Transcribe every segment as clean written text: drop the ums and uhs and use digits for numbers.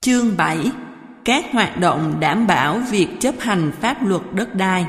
Chương 7. Các hoạt động đảm bảo việc chấp hành pháp luật đất đai.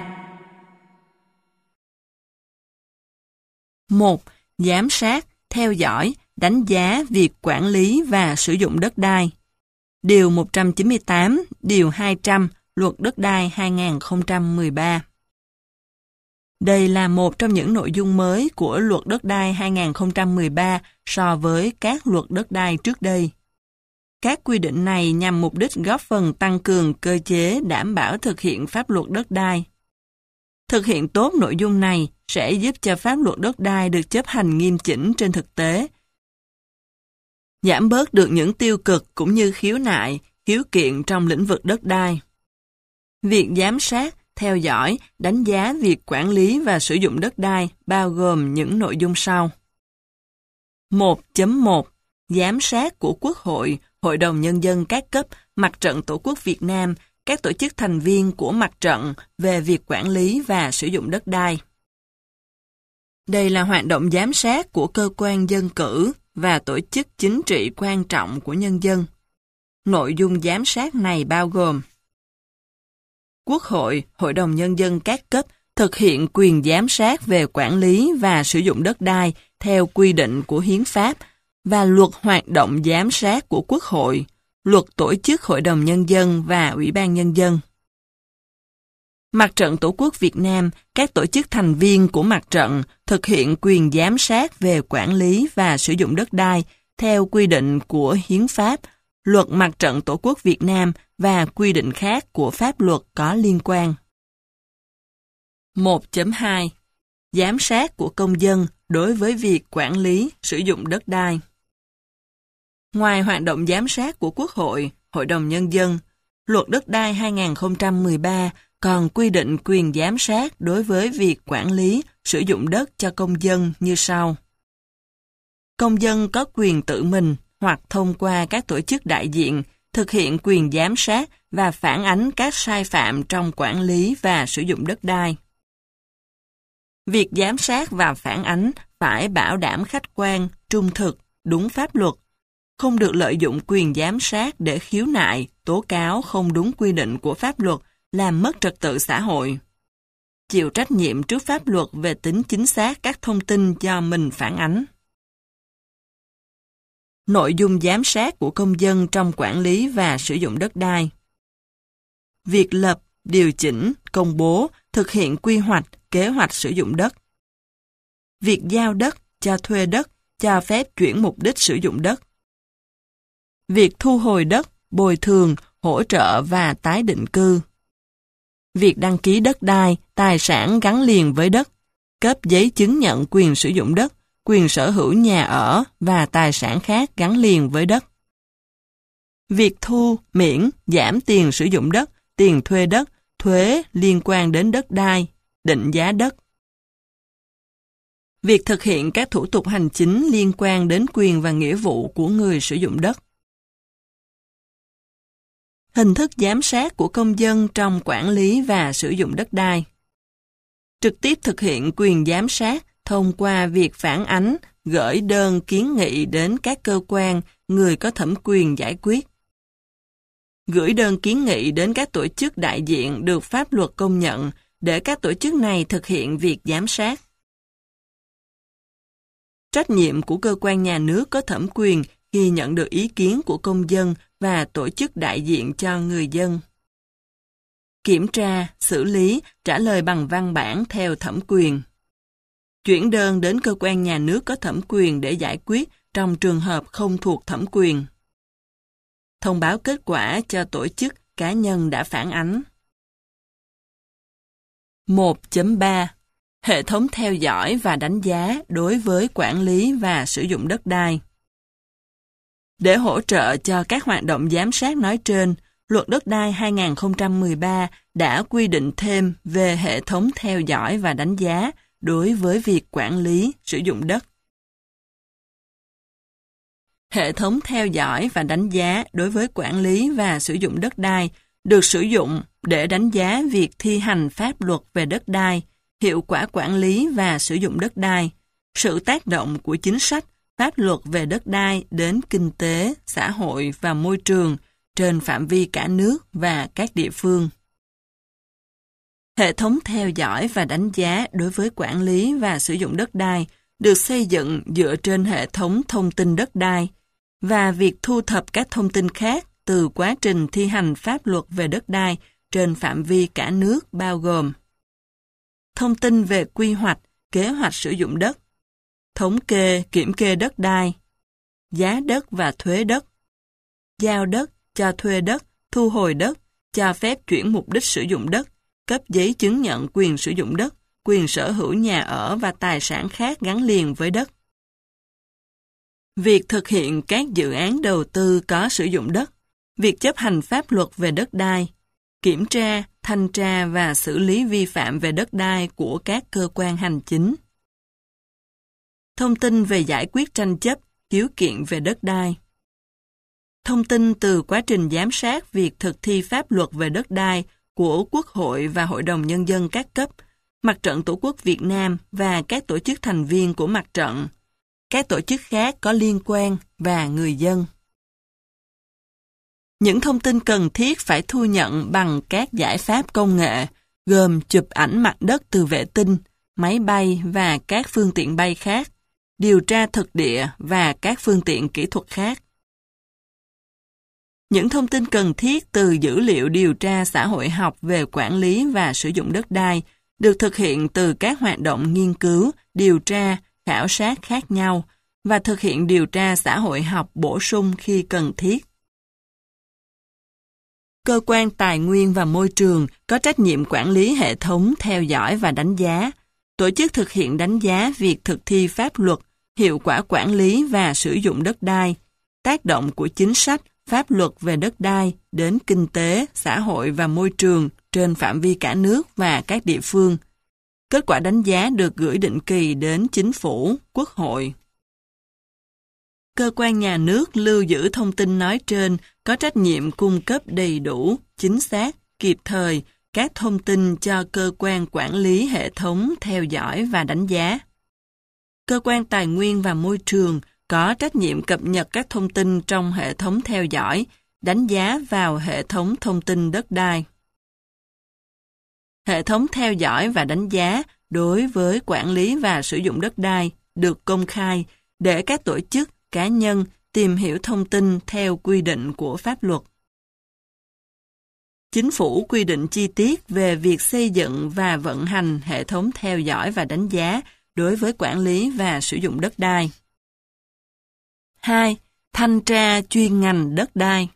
1. Giám sát, theo dõi, đánh giá việc quản lý và sử dụng đất đai. Điều 198, Điều 200, Luật Đất đai 2013. Đây là một trong những nội dung mới của Luật Đất đai 2013 so với các luật đất đai trước đây. Các quy định này nhằm mục đích góp phần tăng cường cơ chế đảm bảo thực hiện pháp luật đất đai. Thực hiện tốt nội dung này sẽ giúp cho pháp luật đất đai được chấp hành nghiêm chỉnh trên thực tế, giảm bớt được những tiêu cực cũng như khiếu nại, khiếu kiện trong lĩnh vực đất đai. Việc giám sát, theo dõi, đánh giá việc quản lý và sử dụng đất đai bao gồm những nội dung sau. 1.1. Giám sát của Quốc hội, Hội đồng Nhân dân các cấp, Mặt trận Tổ quốc Việt Nam, các tổ chức thành viên của mặt trận về việc quản lý và sử dụng đất đai. Đây là hoạt động giám sát của cơ quan dân cử và tổ chức chính trị quan trọng của nhân dân. Nội dung giám sát này bao gồm: Quốc hội, Hội đồng Nhân dân các cấp thực hiện quyền giám sát về quản lý và sử dụng đất đai theo quy định của Hiến pháp và Luật hoạt động giám sát của Quốc hội, Luật tổ chức Hội đồng Nhân dân và Ủy ban Nhân dân. Mặt trận Tổ quốc Việt Nam, các tổ chức thành viên của mặt trận thực hiện quyền giám sát về quản lý và sử dụng đất đai theo quy định của Hiến pháp, Luật Mặt trận Tổ quốc Việt Nam và quy định khác của pháp luật có liên quan. 1.2. Giám sát của công dân đối với việc quản lý, sử dụng đất đai. Ngoài hoạt động giám sát của Quốc hội, Hội đồng Nhân dân, Luật Đất đai 2013 còn quy định quyền giám sát đối với việc quản lý, sử dụng đất cho công dân như sau. Công dân có quyền tự mình hoặc thông qua các tổ chức đại diện thực hiện quyền giám sát và phản ánh các sai phạm trong quản lý và sử dụng đất đai. Việc giám sát và phản ánh phải bảo đảm khách quan, trung thực, đúng pháp luật, không được lợi dụng quyền giám sát để khiếu nại, tố cáo không đúng quy định của pháp luật, làm mất trật tự xã hội. Chịu trách nhiệm trước pháp luật về tính chính xác các thông tin do mình phản ánh. Nội dung giám sát của công dân trong quản lý và sử dụng đất đai. Việc lập, điều chỉnh, công bố, thực hiện quy hoạch, kế hoạch sử dụng đất. Việc giao đất, cho thuê đất, cho phép chuyển mục đích sử dụng đất. Việc thu hồi đất, bồi thường, hỗ trợ và tái định cư. Việc đăng ký đất đai, tài sản gắn liền với đất, cấp giấy chứng nhận quyền sử dụng đất, quyền sở hữu nhà ở và tài sản khác gắn liền với đất. Việc thu, miễn, giảm tiền sử dụng đất, tiền thuê đất, thuế liên quan đến đất đai, định giá đất. Việc thực hiện các thủ tục hành chính liên quan đến quyền và nghĩa vụ của người sử dụng đất. Hình thức giám sát của công dân trong quản lý và sử dụng đất đai. Trực tiếp thực hiện quyền giám sát thông qua việc phản ánh, gửi đơn kiến nghị đến các cơ quan, người có thẩm quyền giải quyết. Gửi đơn kiến nghị đến các tổ chức đại diện được pháp luật công nhận để các tổ chức này thực hiện việc giám sát. Trách nhiệm của cơ quan nhà nước có thẩm quyền khi nhận được ý kiến của công dân và tổ chức đại diện cho người dân. Kiểm tra, xử lý, trả lời bằng văn bản theo thẩm quyền. Chuyển đơn đến cơ quan nhà nước có thẩm quyền để giải quyết trong trường hợp không thuộc thẩm quyền. Thông báo kết quả cho tổ chức, cá nhân đã phản ánh. 1.3. Hệ thống theo dõi và đánh giá đối với quản lý và sử dụng đất đai. Để hỗ trợ cho các hoạt động giám sát nói trên, Luật Đất đai 2013 đã quy định thêm về hệ thống theo dõi và đánh giá đối với việc quản lý, sử dụng đất. Hệ thống theo dõi và đánh giá đối với quản lý và sử dụng đất đai được sử dụng để đánh giá việc thi hành pháp luật về đất đai, hiệu quả quản lý và sử dụng đất đai, sự tác động của chính sách, pháp luật về đất đai đến kinh tế, xã hội và môi trường, trên phạm vi cả nước và các địa phương. Hệ thống theo dõi và đánh giá đối với quản lý và sử dụng đất đai được xây dựng dựa trên hệ thống thông tin đất đai và việc thu thập các thông tin khác từ quá trình thi hành pháp luật về đất đai trên phạm vi cả nước bao gồm thông tin về quy hoạch, kế hoạch sử dụng đất, thống kê, kiểm kê đất đai, giá đất và thuế đất, giao đất, cho thuê đất, thu hồi đất, cho phép chuyển mục đích sử dụng đất, cấp giấy chứng nhận quyền sử dụng đất, quyền sở hữu nhà ở và tài sản khác gắn liền với đất. Việc thực hiện các dự án đầu tư có sử dụng đất, việc chấp hành pháp luật về đất đai, kiểm tra, thanh tra và xử lý vi phạm về đất đai của các cơ quan hành chính. Thông tin về giải quyết tranh chấp, khiếu kiện về đất đai. Thông tin từ quá trình giám sát việc thực thi pháp luật về đất đai của Quốc hội và Hội đồng Nhân dân các cấp, Mặt trận Tổ quốc Việt Nam và các tổ chức thành viên của Mặt trận, các tổ chức khác có liên quan và người dân. Những thông tin cần thiết phải thu nhận bằng các giải pháp công nghệ, gồm chụp ảnh mặt đất từ vệ tinh, máy bay và các phương tiện bay khác, điều tra thực địa và các phương tiện kỹ thuật khác. Những thông tin cần thiết từ dữ liệu điều tra xã hội học về quản lý và sử dụng đất đai được thực hiện từ các hoạt động nghiên cứu, điều tra, khảo sát khác nhau và thực hiện điều tra xã hội học bổ sung khi cần thiết. Cơ quan Tài nguyên và Môi trường có trách nhiệm quản lý hệ thống theo dõi và đánh giá, tổ chức thực hiện đánh giá việc thực thi pháp luật, hiệu quả quản lý và sử dụng đất đai, tác động của chính sách, pháp luật về đất đai đến kinh tế, xã hội và môi trường trên phạm vi cả nước và các địa phương. Kết quả đánh giá được gửi định kỳ đến Chính phủ, Quốc hội. Cơ quan nhà nước lưu giữ thông tin nói trên có trách nhiệm cung cấp đầy đủ, chính xác, kịp thời các thông tin cho cơ quan quản lý hệ thống theo dõi và đánh giá. Cơ quan Tài nguyên và Môi trường có trách nhiệm cập nhật các thông tin trong hệ thống theo dõi, đánh giá vào hệ thống thông tin đất đai. Hệ thống theo dõi và đánh giá đối với quản lý và sử dụng đất đai được công khai để các tổ chức, cá nhân tìm hiểu thông tin theo quy định của pháp luật. Chính phủ quy định chi tiết về việc xây dựng và vận hành hệ thống theo dõi và đánh giá đối với quản lý và sử dụng đất đai. 2. Thanh tra chuyên ngành đất đai.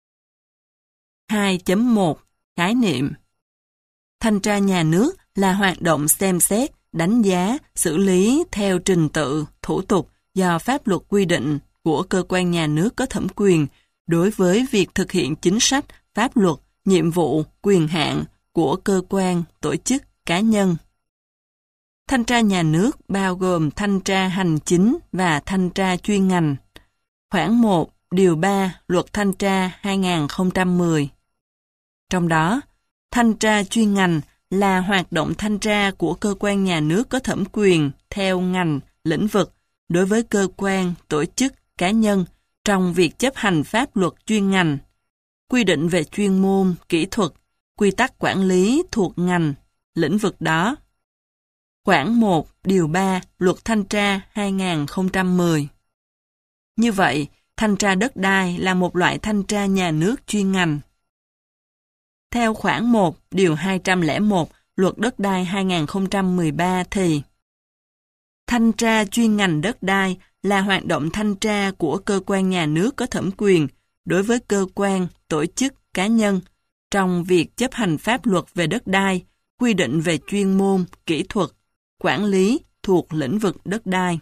2.1 Khái niệm. Thanh tra nhà nước là hoạt động xem xét, đánh giá, xử lý theo trình tự, thủ tục do pháp luật quy định của cơ quan nhà nước có thẩm quyền đối với việc thực hiện chính sách, pháp luật, nhiệm vụ, quyền hạn của cơ quan, tổ chức, cá nhân. Thanh tra nhà nước bao gồm thanh tra hành chính và thanh tra chuyên ngành. Khoản 1, điều 3, Luật Thanh tra 2010. Trong đó, thanh tra chuyên ngành là hoạt động thanh tra của cơ quan nhà nước có thẩm quyền theo ngành, lĩnh vực đối với cơ quan, tổ chức, cá nhân trong việc chấp hành pháp luật chuyên ngành, quy định về chuyên môn, kỹ thuật, quy tắc quản lý thuộc ngành, lĩnh vực đó. Khoản 1, điều 3, Luật Thanh tra 2010. Như vậy, thanh tra đất đai là một loại thanh tra nhà nước chuyên ngành. Theo khoản 1, điều 201, Luật Đất đai 2013 thì thanh tra chuyên ngành đất đai là hoạt động thanh tra của cơ quan nhà nước có thẩm quyền đối với cơ quan, tổ chức, cá nhân trong việc chấp hành pháp luật về đất đai, quy định về chuyên môn, kỹ thuật, quản lý thuộc lĩnh vực đất đai.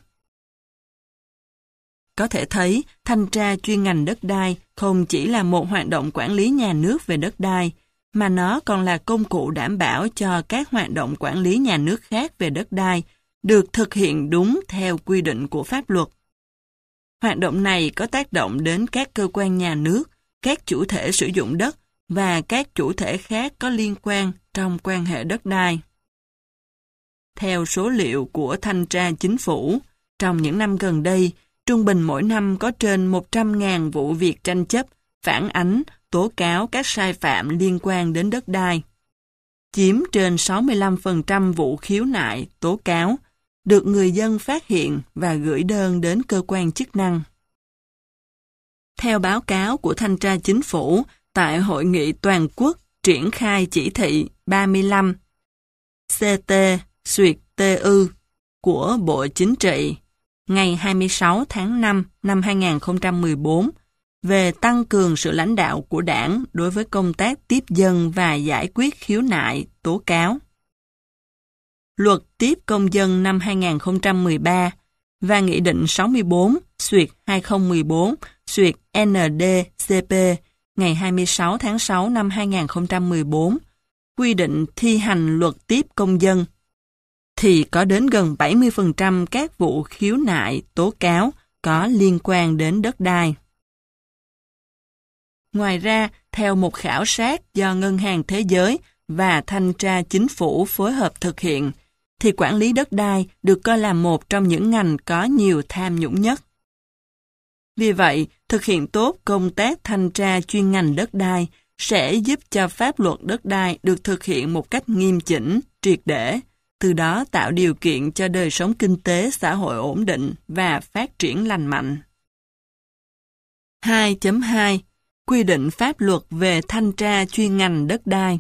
Có thể thấy, thanh tra chuyên ngành đất đai không chỉ là một hoạt động quản lý nhà nước về đất đai, mà nó còn là công cụ đảm bảo cho các hoạt động quản lý nhà nước khác về đất đai được thực hiện đúng theo quy định của pháp luật. Hoạt động này có tác động đến các cơ quan nhà nước, các chủ thể sử dụng đất và các chủ thể khác có liên quan trong quan hệ đất đai. Theo số liệu của Thanh tra Chính phủ, trong những năm gần đây, trung bình mỗi năm có trên 100.000 vụ việc tranh chấp, phản ánh, tố cáo các sai phạm liên quan đến đất đai. Chiếm trên 65% vụ khiếu nại, tố cáo, được người dân phát hiện và gửi đơn đến cơ quan chức năng. Theo báo cáo của Thanh tra Chính phủ tại Hội nghị Toàn quốc triển khai chỉ thị 35 CT/TU của Bộ Chính trị ngày 26 tháng 5 năm 2014 về tăng cường sự lãnh đạo của Đảng đối với công tác tiếp dân và giải quyết khiếu nại, tố cáo. Luật tiếp công dân năm 2013 và Nghị định 64/2014/ND-CP ngày 26 tháng 6 năm 2014 quy định thi hành luật tiếp công dân, thì có đến gần 70% các vụ khiếu nại, tố cáo có liên quan đến đất đai. Ngoài ra, theo một khảo sát do Ngân hàng Thế giới và Thanh tra Chính phủ phối hợp thực hiện, thì quản lý đất đai được coi là một trong những ngành có nhiều tham nhũng nhất. Vì vậy, thực hiện tốt công tác thanh tra chuyên ngành đất đai sẽ giúp cho pháp luật đất đai được thực hiện một cách nghiêm chỉnh, triệt để, từ đó tạo điều kiện cho đời sống kinh tế xã hội ổn định và phát triển lành mạnh. 2.2 Quy định pháp luật về thanh tra chuyên ngành đất đai.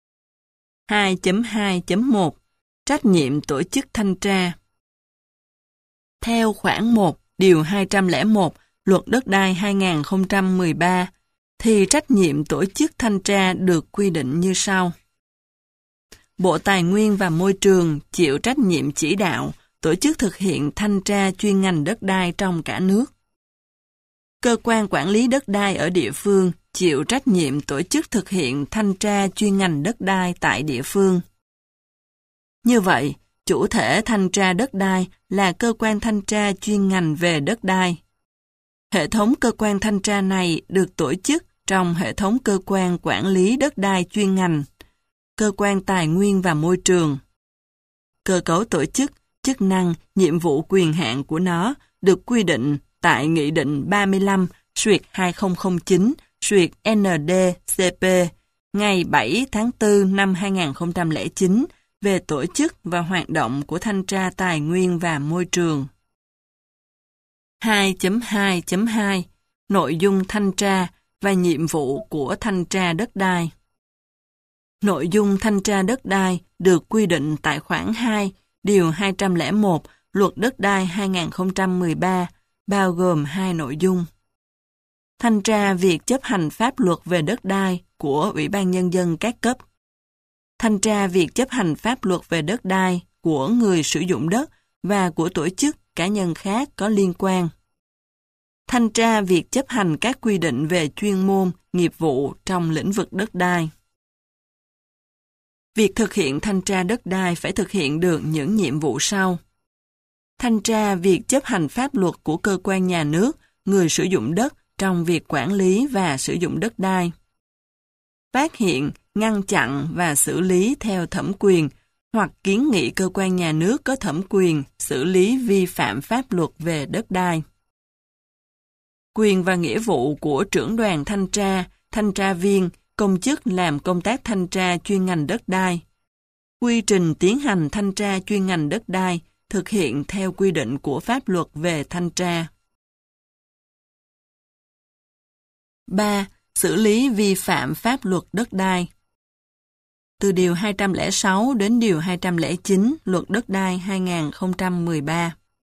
2.2.1 Trách nhiệm tổ chức thanh tra. Theo khoản 1, điều 201 Luật Đất đai 2013, thì trách nhiệm tổ chức thanh tra được quy định như sau. Bộ Tài nguyên và Môi trường chịu trách nhiệm chỉ đạo, tổ chức thực hiện thanh tra chuyên ngành đất đai trong cả nước. Cơ quan quản lý đất đai ở địa phương chịu trách nhiệm tổ chức thực hiện thanh tra chuyên ngành đất đai tại địa phương. Như vậy, chủ thể thanh tra đất đai là cơ quan thanh tra chuyên ngành về đất đai. Hệ thống cơ quan thanh tra này được tổ chức trong hệ thống cơ quan quản lý đất đai chuyên ngành, cơ quan tài nguyên và môi trường. Cơ cấu tổ chức, chức năng, nhiệm vụ quyền hạn của nó được quy định tại Nghị định 35/2009/ND-CP ngày 7 tháng 4 năm 2009 về tổ chức và hoạt động của thanh tra tài nguyên và môi trường. 2.2.2 Nội dung thanh tra và nhiệm vụ của thanh tra đất đai. Nội dung thanh tra đất đai được quy định tại khoản 2, điều 201 Luật Đất đai 2013, bao gồm 2 nội dung. Thanh tra việc chấp hành pháp luật về đất đai của Ủy ban Nhân dân các cấp. Thanh tra việc chấp hành pháp luật về đất đai của người sử dụng đất và của tổ chức cá nhân khác có liên quan. Thanh tra việc chấp hành các quy định về chuyên môn, nghiệp vụ trong lĩnh vực đất đai. Việc thực hiện thanh tra đất đai phải thực hiện được những nhiệm vụ sau. Thanh tra việc chấp hành pháp luật của cơ quan nhà nước, người sử dụng đất trong việc quản lý và sử dụng đất đai. Phát hiện, ngăn chặn và xử lý theo thẩm quyền hoặc kiến nghị cơ quan nhà nước có thẩm quyền xử lý vi phạm pháp luật về đất đai. Quyền và nghĩa vụ của trưởng đoàn thanh tra viên, công chức làm công tác thanh tra chuyên ngành đất đai. Quy trình tiến hành thanh tra chuyên ngành đất đai thực hiện theo quy định của pháp luật về thanh tra. 3. Xử lý vi phạm pháp luật đất đai. Từ điều 206 đến điều 209 Luật Đất đai 2013.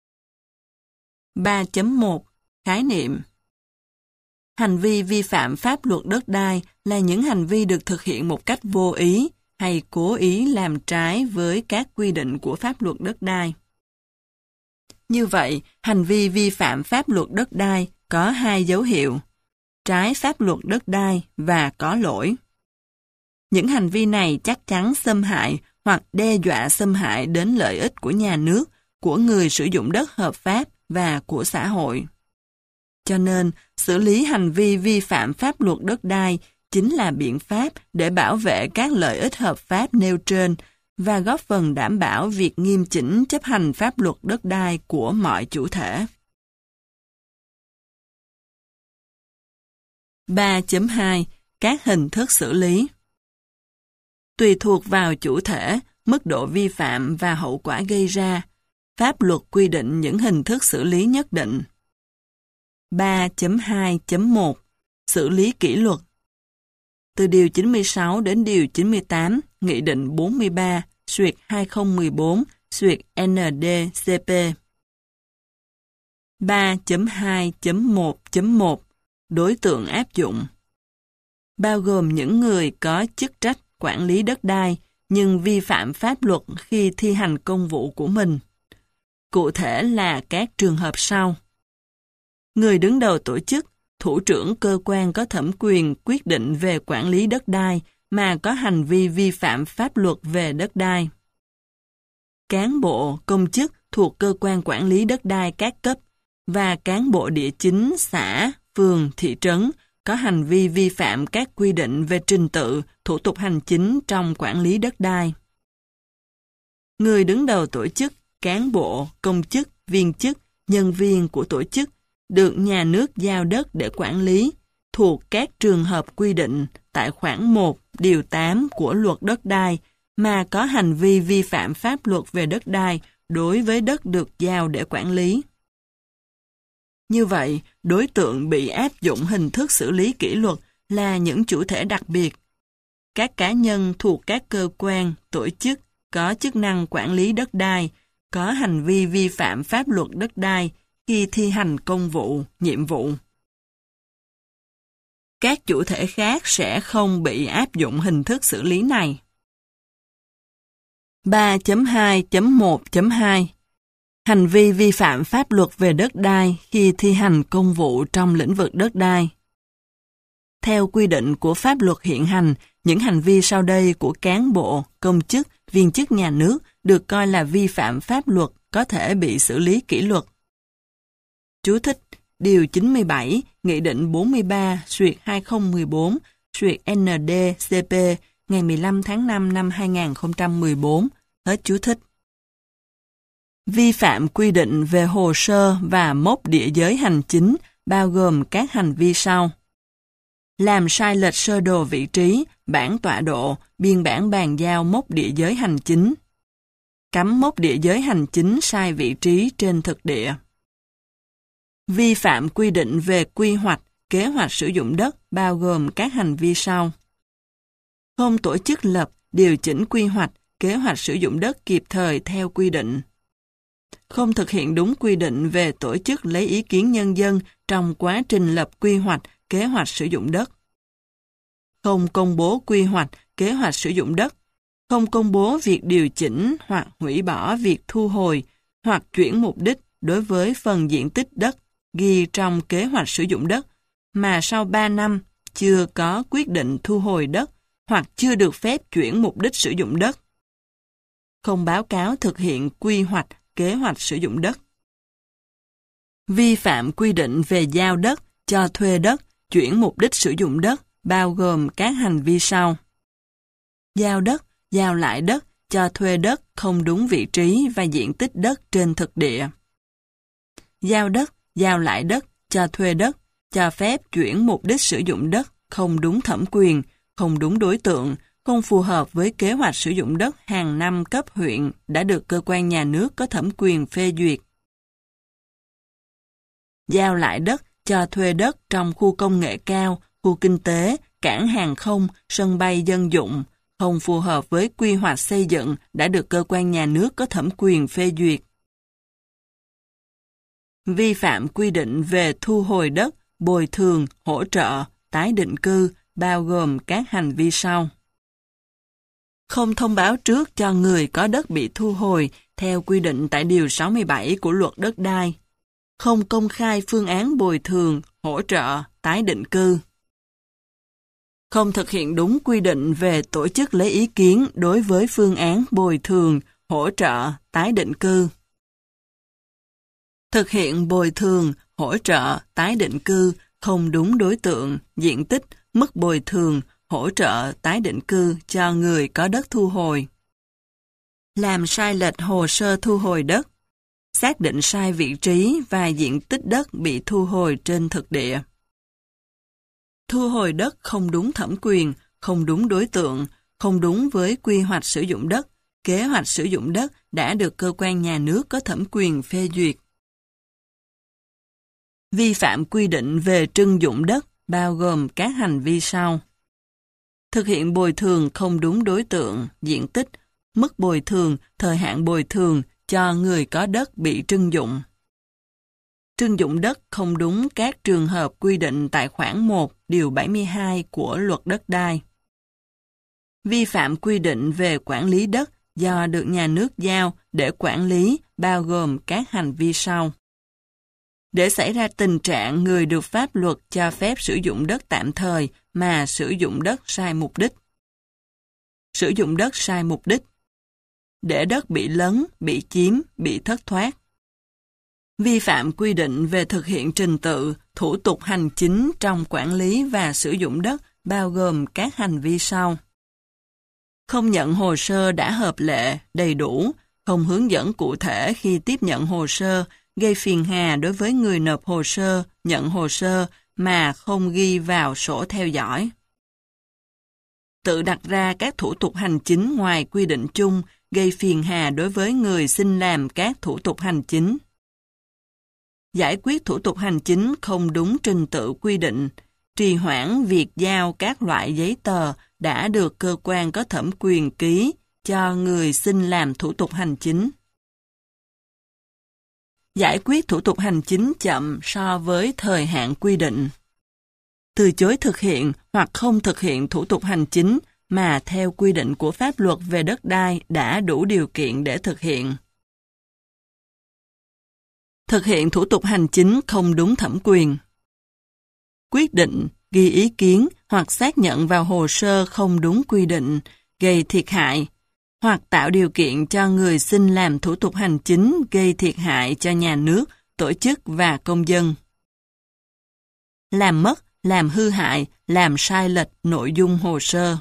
3.1 Khái niệm. Hành vi vi phạm pháp luật đất đai là những hành vi được thực hiện một cách vô ý hay cố ý làm trái với các quy định của pháp luật đất đai. Như vậy, hành vi vi phạm pháp luật đất đai có 2 dấu hiệu: trái pháp luật đất đai và có lỗi. Những hành vi này chắc chắn xâm hại hoặc đe dọa xâm hại đến lợi ích của nhà nước, của người sử dụng đất hợp pháp và của xã hội. Cho nên, xử lý hành vi vi phạm pháp luật đất đai chính là biện pháp để bảo vệ các lợi ích hợp pháp nêu trên và góp phần đảm bảo việc nghiêm chỉnh chấp hành pháp luật đất đai của mọi chủ thể. 3.2 các hình thức xử lý. Tùy thuộc vào chủ thể, mức độ vi phạm và hậu quả gây ra, pháp luật quy định những hình thức xử lý nhất định. 3.2.1 Xử lý kỷ luật. Từ Điều 96 đến Điều 98, Nghị định 43/2014/ND-CP. 3.2.1.1 Đối tượng áp dụng. Bao gồm những người có chức trách quản lý đất đai nhưng vi phạm pháp luật khi thi hành công vụ của mình. Cụ thể là các trường hợp sau. Người đứng đầu tổ chức, thủ trưởng cơ quan có thẩm quyền quyết định về quản lý đất đai mà có hành vi vi phạm pháp luật về đất đai. Cán bộ, công chức thuộc cơ quan quản lý đất đai các cấp và cán bộ địa chính xã, phường, thị trấn có hành vi vi phạm các quy định về trình tự, thủ tục hành chính trong quản lý đất đai. Người đứng đầu tổ chức, cán bộ, công chức, viên chức, nhân viên của tổ chức được nhà nước giao đất để quản lý thuộc các trường hợp quy định tại khoản 1, điều 8 của luật đất đai mà có hành vi vi phạm pháp luật về đất đai đối với đất được giao để quản lý. Như vậy, đối tượng bị áp dụng hình thức xử lý kỷ luật là những chủ thể đặc biệt, các cá nhân thuộc các cơ quan, tổ chức có chức năng quản lý đất đai, có hành vi vi phạm pháp luật đất đai khi thi hành công vụ, nhiệm vụ. Các chủ thể khác sẽ không bị áp dụng hình thức xử lý này. 3.2.1.2 Hành vi vi phạm pháp luật về đất đai khi thi hành công vụ trong lĩnh vực đất đai. Theo quy định của pháp luật hiện hành, những hành vi sau đây của cán bộ, công chức, viên chức nhà nước được coi là vi phạm pháp luật có thể bị xử lý kỷ luật. Chú thích: Điều 97, Nghị định 43/2014/ND-CP ngày 15 tháng 5 năm 2014. Hết chú thích. Vi phạm quy định về hồ sơ và mốc địa giới hành chính bao gồm các hành vi sau. Làm sai lệch sơ đồ vị trí, bản tọa độ, biên bản bàn giao mốc địa giới hành chính. Cắm mốc địa giới hành chính sai vị trí trên thực địa. Vi phạm quy định về quy hoạch, kế hoạch sử dụng đất bao gồm các hành vi sau. Không tổ chức lập, điều chỉnh quy hoạch, kế hoạch sử dụng đất kịp thời theo quy định. Không thực hiện đúng quy định về tổ chức lấy ý kiến nhân dân trong quá trình lập quy hoạch, kế hoạch sử dụng đất. Không công bố quy hoạch, kế hoạch sử dụng đất. Không công bố việc điều chỉnh hoặc hủy bỏ việc thu hồi hoặc chuyển mục đích đối với phần diện tích đất ghi trong kế hoạch sử dụng đất mà sau 3 năm chưa có quyết định thu hồi đất hoặc chưa được phép chuyển mục đích sử dụng đất. Không báo cáo thực hiện quy hoạch, kế hoạch sử dụng đất. Vi phạm quy định về giao đất, cho thuê đất, chuyển mục đích sử dụng đất bao gồm các hành vi sau. Giao đất, giao lại đất, cho thuê đất không đúng vị trí và diện tích đất trên thực địa. Giao đất, giao lại đất, cho thuê đất, cho phép chuyển mục đích sử dụng đất không đúng thẩm quyền, không đúng đối tượng, không phù hợp với kế hoạch sử dụng đất hàng năm cấp huyện đã được cơ quan nhà nước có thẩm quyền phê duyệt. Giao lại đất, cho thuê đất trong khu công nghệ cao, khu kinh tế, cảng hàng không, sân bay dân dụng, không phù hợp với quy hoạch xây dựng đã được cơ quan nhà nước có thẩm quyền phê duyệt. Vi phạm quy định về thu hồi đất, bồi thường, hỗ trợ, tái định cư, bao gồm các hành vi sau. Không thông báo trước cho người có đất bị thu hồi theo quy định tại Điều 67 của Luật Đất đai. Không công khai phương án bồi thường, hỗ trợ, tái định cư. Không thực hiện đúng quy định về tổ chức lấy ý kiến đối với phương án bồi thường, hỗ trợ, tái định cư. Thực hiện bồi thường, hỗ trợ, tái định cư không đúng đối tượng, diện tích, mức bồi thường, hỗ trợ, tái định cư cho người có đất thu hồi. Làm sai lệch hồ sơ thu hồi đất. Xác định sai vị trí và diện tích đất bị thu hồi trên thực địa. thu hồi đất không đúng thẩm quyền, không đúng đối tượng, không đúng với quy hoạch sử dụng đất, kế hoạch sử dụng đất đã được cơ quan nhà nước có thẩm quyền phê duyệt. Vi phạm quy định về trưng dụng đất bao gồm các hành vi sau. Thực hiện bồi thường không đúng đối tượng, diện tích, mức bồi thường, thời hạn bồi thường cho người có đất bị trưng dụng. Trưng dụng đất không đúng các trường hợp quy định tại khoản 1 điều 72 của Luật Đất đai. Vi phạm quy định về quản lý đất do được nhà nước giao để quản lý bao gồm các hành vi sau. Để xảy ra tình trạng người được pháp luật cho phép sử dụng đất tạm thời mà sử dụng đất sai mục đích. Sử dụng đất sai mục đích. Để đất bị lấn, bị chiếm, bị thất thoát. Vi phạm quy định về thực hiện trình tự, thủ tục hành chính trong quản lý và sử dụng đất bao gồm các hành vi sau. Không nhận hồ sơ đã hợp lệ, đầy đủ, không hướng dẫn cụ thể khi tiếp nhận hồ sơ, gây phiền hà đối với người nộp hồ sơ, nhận hồ sơ mà không ghi vào sổ theo dõi. Tự đặt ra các thủ tục hành chính ngoài quy định chung, gây phiền hà đối với người xin làm các thủ tục hành chính. Giải quyết thủ tục hành chính không đúng trình tự quy định, trì hoãn việc giao các loại giấy tờ đã được cơ quan có thẩm quyền ký cho người xin làm thủ tục hành chính. Giải quyết thủ tục hành chính chậm so với thời hạn quy định. Từ chối thực hiện hoặc không thực hiện thủ tục hành chính mà theo quy định của pháp luật về đất đai đã đủ điều kiện để thực hiện. Thực hiện thủ tục hành chính không đúng thẩm quyền. Quyết định, ghi ý kiến hoặc xác nhận vào hồ sơ không đúng quy định, gây thiệt hại, hoặc tạo điều kiện cho người xin làm thủ tục hành chính gây thiệt hại cho nhà nước, tổ chức và công dân. Làm mất, làm hư hại, làm sai lệch nội dung hồ sơ.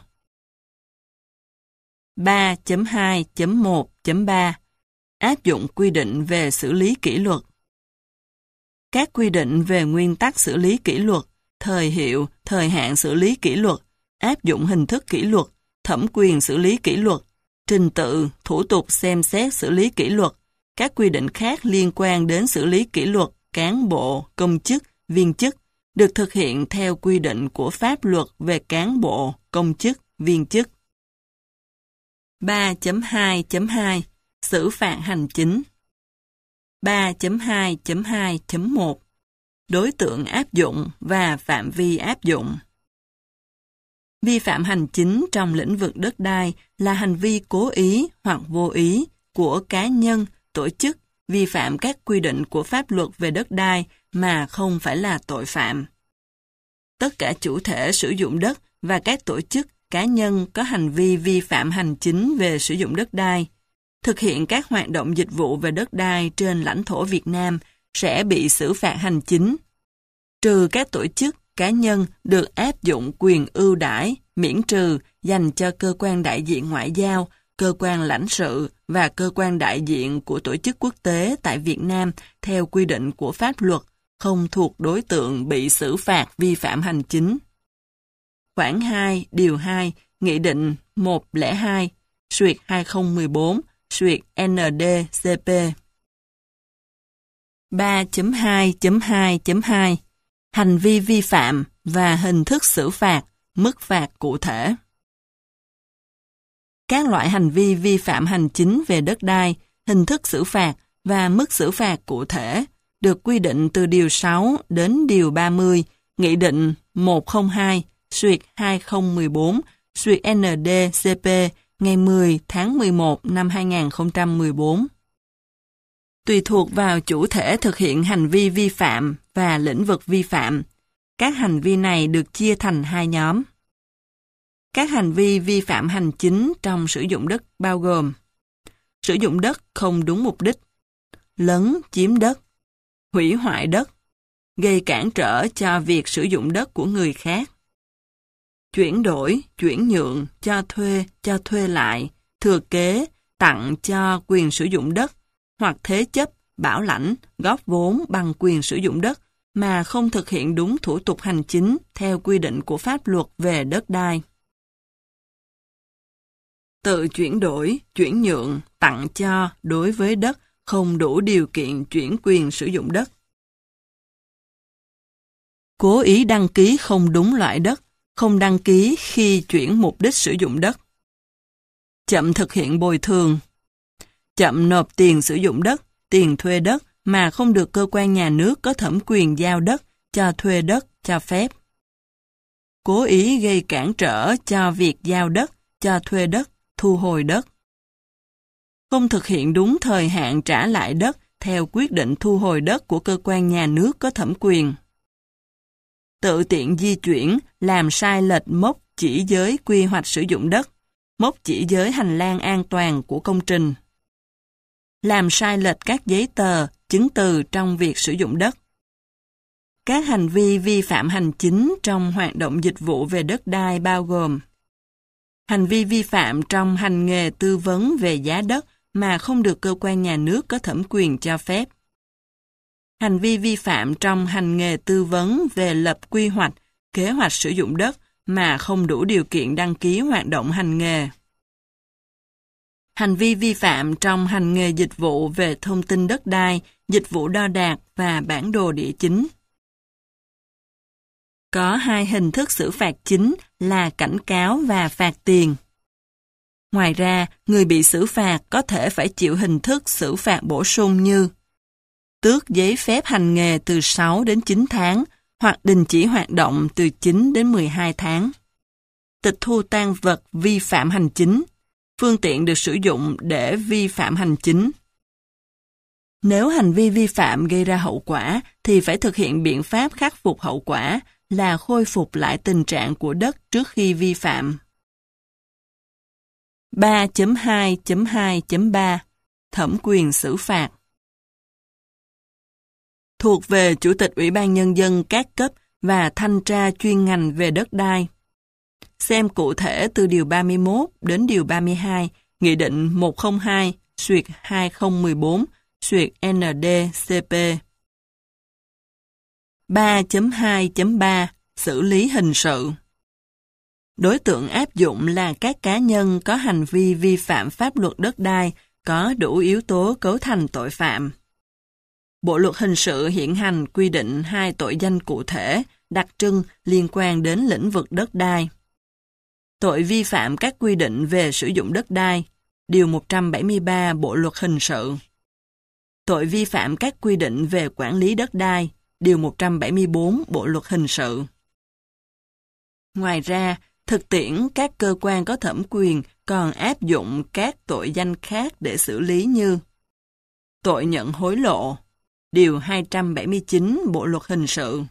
3.2.1.3 Áp dụng quy định về xử lý kỷ luật. Các quy định về nguyên tắc xử lý kỷ luật, thời hiệu, thời hạn xử lý kỷ luật, áp dụng hình thức kỷ luật, thẩm quyền xử lý kỷ luật, trình tự, thủ tục xem xét xử lý kỷ luật, các quy định khác liên quan đến xử lý kỷ luật, cán bộ, công chức, viên chức, được thực hiện theo quy định của pháp luật về cán bộ, công chức, viên chức. 3.2.2 Xử phạt hành chính. 3.2.2.1 Đối tượng áp dụng và phạm vi áp dụng. Vi phạm hành chính trong lĩnh vực đất đai là hành vi cố ý hoặc vô ý của cá nhân, tổ chức vi phạm các quy định của pháp luật về đất đai mà không phải là tội phạm. Tất cả chủ thể sử dụng đất và các tổ chức, cá nhân có hành vi vi phạm hành chính về sử dụng đất đai, thực hiện các hoạt động dịch vụ về đất đai trên lãnh thổ Việt Nam sẽ bị xử phạt hành chính, trừ các tổ chức, cá nhân được áp dụng quyền ưu đãi, miễn trừ dành cho cơ quan đại diện ngoại giao, cơ quan lãnh sự và cơ quan đại diện của tổ chức quốc tế tại Việt Nam theo quy định của pháp luật, không thuộc đối tượng bị xử phạt vi phạm hành chính. Khoản 2, điều 2, Nghị định 102/2014, ND-CP. 3.2.2.2 Hành vi vi phạm và hình thức xử phạt, mức phạt cụ thể. Các loại hành vi vi phạm hành chính về đất đai, hình thức xử phạt và mức xử phạt cụ thể được quy định từ Điều 6 đến Điều 30, Nghị định 102/2014, ND-CP ngày 10 tháng 11 năm 2014. Tùy thuộc vào chủ thể thực hiện hành vi vi phạm và lĩnh vực vi phạm, các hành vi này được chia thành hai nhóm. Các hành vi vi phạm hành chính trong sử dụng đất bao gồm sử dụng đất không đúng mục đích, lấn chiếm đất, hủy hoại đất, gây cản trở cho việc sử dụng đất của người khác, chuyển đổi, chuyển nhượng, cho thuê lại, thừa kế, tặng cho quyền sử dụng đất, hoặc thế chấp, bảo lãnh, góp vốn bằng quyền sử dụng đất, mà không thực hiện đúng thủ tục hành chính theo quy định của pháp luật về đất đai. Tự chuyển đổi, chuyển nhượng, tặng cho đối với đất không đủ điều kiện chuyển quyền sử dụng đất. Cố ý đăng ký không đúng loại đất, không đăng ký khi chuyển mục đích sử dụng đất. Chậm thực hiện bồi thường. Chậm nộp tiền sử dụng đất, tiền thuê đất mà không được cơ quan nhà nước có thẩm quyền giao đất, cho thuê đất, cho phép. Cố ý gây cản trở cho việc giao đất, cho thuê đất, thu hồi đất. Không thực hiện đúng thời hạn trả lại đất theo quyết định thu hồi đất của cơ quan nhà nước có thẩm quyền. Tự tiện di chuyển, làm sai lệch mốc chỉ giới quy hoạch sử dụng đất, mốc chỉ giới hành lang an toàn của công trình. Làm sai lệch các giấy tờ, chứng từ trong việc sử dụng đất. Các hành vi vi phạm hành chính trong hoạt động dịch vụ về đất đai bao gồm hành vi vi phạm trong hành nghề tư vấn về giá đất mà không được cơ quan nhà nước có thẩm quyền cho phép. Hành vi vi phạm trong hành nghề tư vấn về lập quy hoạch, kế hoạch sử dụng đất mà không đủ điều kiện đăng ký hoạt động hành nghề. Hành vi vi phạm trong hành nghề dịch vụ về thông tin đất đai, dịch vụ đo đạc và bản đồ địa chính. Có hai hình thức xử phạt chính là cảnh cáo và phạt tiền. Ngoài ra, người bị xử phạt có thể phải chịu hình thức xử phạt bổ sung như tước giấy phép hành nghề từ 6 đến 9 tháng hoặc đình chỉ hoạt động từ 9 đến 12 tháng. Tịch thu tang vật vi phạm hành chính, phương tiện được sử dụng để vi phạm hành chính. Nếu hành vi vi phạm gây ra hậu quả thì phải thực hiện biện pháp khắc phục hậu quả là khôi phục lại tình trạng của đất trước khi vi phạm. 3.2.2.3 Thẩm quyền xử phạt thuộc về Chủ tịch Ủy ban Nhân dân các cấp và thanh tra chuyên ngành về đất đai. Xem cụ thể từ Điều 31 đến Điều 32, Nghị định 102/2014/ND-CP. 3.2.3 Xử lý hình sự. Đối tượng áp dụng là các cá nhân có hành vi vi phạm pháp luật đất đai có đủ yếu tố cấu thành tội phạm. Bộ luật hình sự hiện hành quy định hai tội danh cụ thể, đặc trưng liên quan đến lĩnh vực đất đai. Tội vi phạm các quy định về sử dụng đất đai, Điều 173 Bộ luật hình sự. Tội vi phạm các quy định về quản lý đất đai, Điều 174 Bộ luật hình sự. Ngoài ra, thực tiễn các cơ quan có thẩm quyền còn áp dụng các tội danh khác để xử lý như tội nhận hối lộ, Điều 279 Bộ luật hình sự.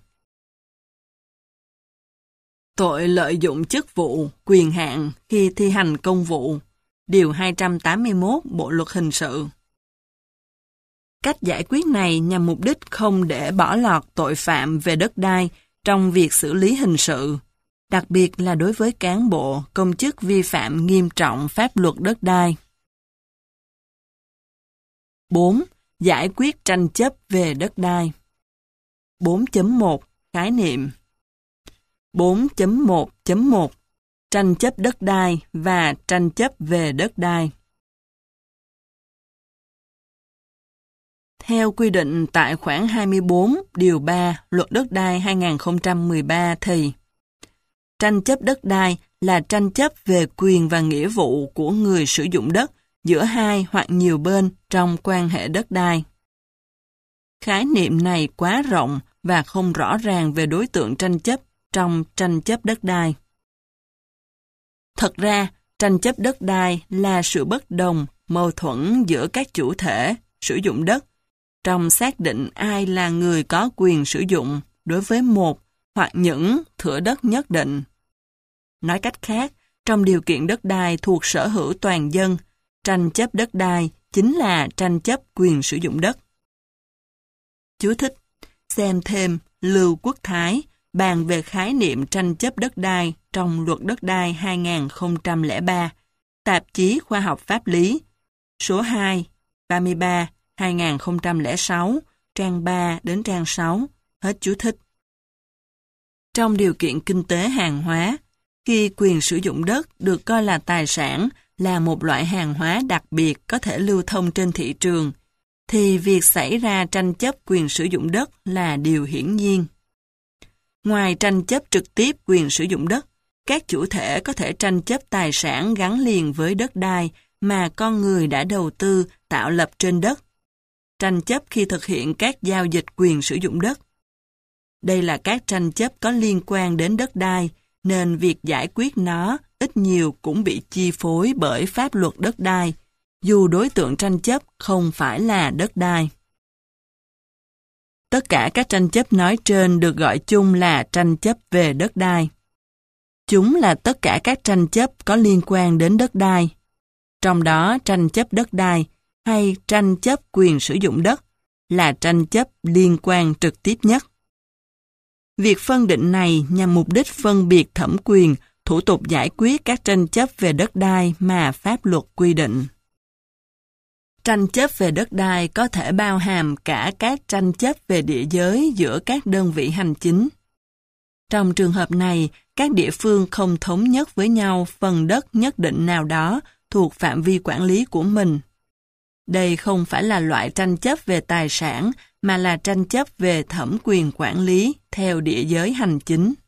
Tội lợi dụng chức vụ, quyền hạn khi thi hành công vụ, Điều 281 Bộ luật hình sự. Cách giải quyết này nhằm mục đích không để bỏ lọt tội phạm về đất đai trong việc xử lý hình sự, đặc biệt là đối với cán bộ, công chức vi phạm nghiêm trọng pháp luật đất đai. 4. Giải quyết tranh chấp về đất đai. 4.1 Khái niệm. 4.1.1 Tranh chấp đất đai và tranh chấp về đất đai. Theo quy định tại khoản 24 điều 3 Luật đất đai 2013 thì tranh chấp đất đai là tranh chấp về quyền và nghĩa vụ của người sử dụng đất giữa hai hoặc nhiều bên trong quan hệ đất đai. Khái niệm này quá rộng và không rõ ràng về đối tượng tranh chấp trong tranh chấp đất đai. Thật ra, tranh chấp đất đai là sự bất đồng, mâu thuẫn giữa các chủ thể sử dụng đất trong xác định ai là người có quyền sử dụng đối với một hoặc những thửa đất nhất định. Nói cách khác, trong điều kiện đất đai thuộc sở hữu toàn dân, tranh chấp đất đai chính là tranh chấp quyền sử dụng đất. Chú thích: xem thêm Lưu Quốc Thái bàn về khái niệm tranh chấp đất đai trong Luật đất đai 2003, tạp chí Khoa học Pháp lý, số 2, 33, 2006, trang 3 đến trang 6, Hết chú thích. Trong điều kiện kinh tế hàng hóa, khi quyền sử dụng đất được coi là tài sản, là một loại hàng hóa đặc biệt có thể lưu thông trên thị trường, thì việc xảy ra tranh chấp quyền sử dụng đất là điều hiển nhiên. Ngoài tranh chấp trực tiếp quyền sử dụng đất, các chủ thể có thể tranh chấp tài sản gắn liền với đất đai mà con người đã đầu tư tạo lập trên đất. Tranh chấp khi thực hiện các giao dịch quyền sử dụng đất. Đây là các tranh chấp có liên quan đến đất đai, nên việc giải quyết nó ít nhiều cũng bị chi phối bởi pháp luật đất đai, dù đối tượng tranh chấp không phải là đất đai. Tất cả các tranh chấp nói trên được gọi chung là tranh chấp về đất đai. Chúng là tất cả các tranh chấp có liên quan đến đất đai. Trong đó tranh chấp đất đai hay tranh chấp quyền sử dụng đất là tranh chấp liên quan trực tiếp nhất. Việc phân định này nhằm mục đích phân biệt thẩm quyền, thủ tục giải quyết các tranh chấp về đất đai mà pháp luật quy định. Tranh chấp về đất đai có thể bao hàm cả các tranh chấp về địa giới giữa các đơn vị hành chính. Trong trường hợp này, các địa phương không thống nhất với nhau phần đất nhất định nào đó thuộc phạm vi quản lý của mình. Đây không phải là loại tranh chấp về tài sản, mà là tranh chấp về thẩm quyền quản lý theo địa giới hành chính.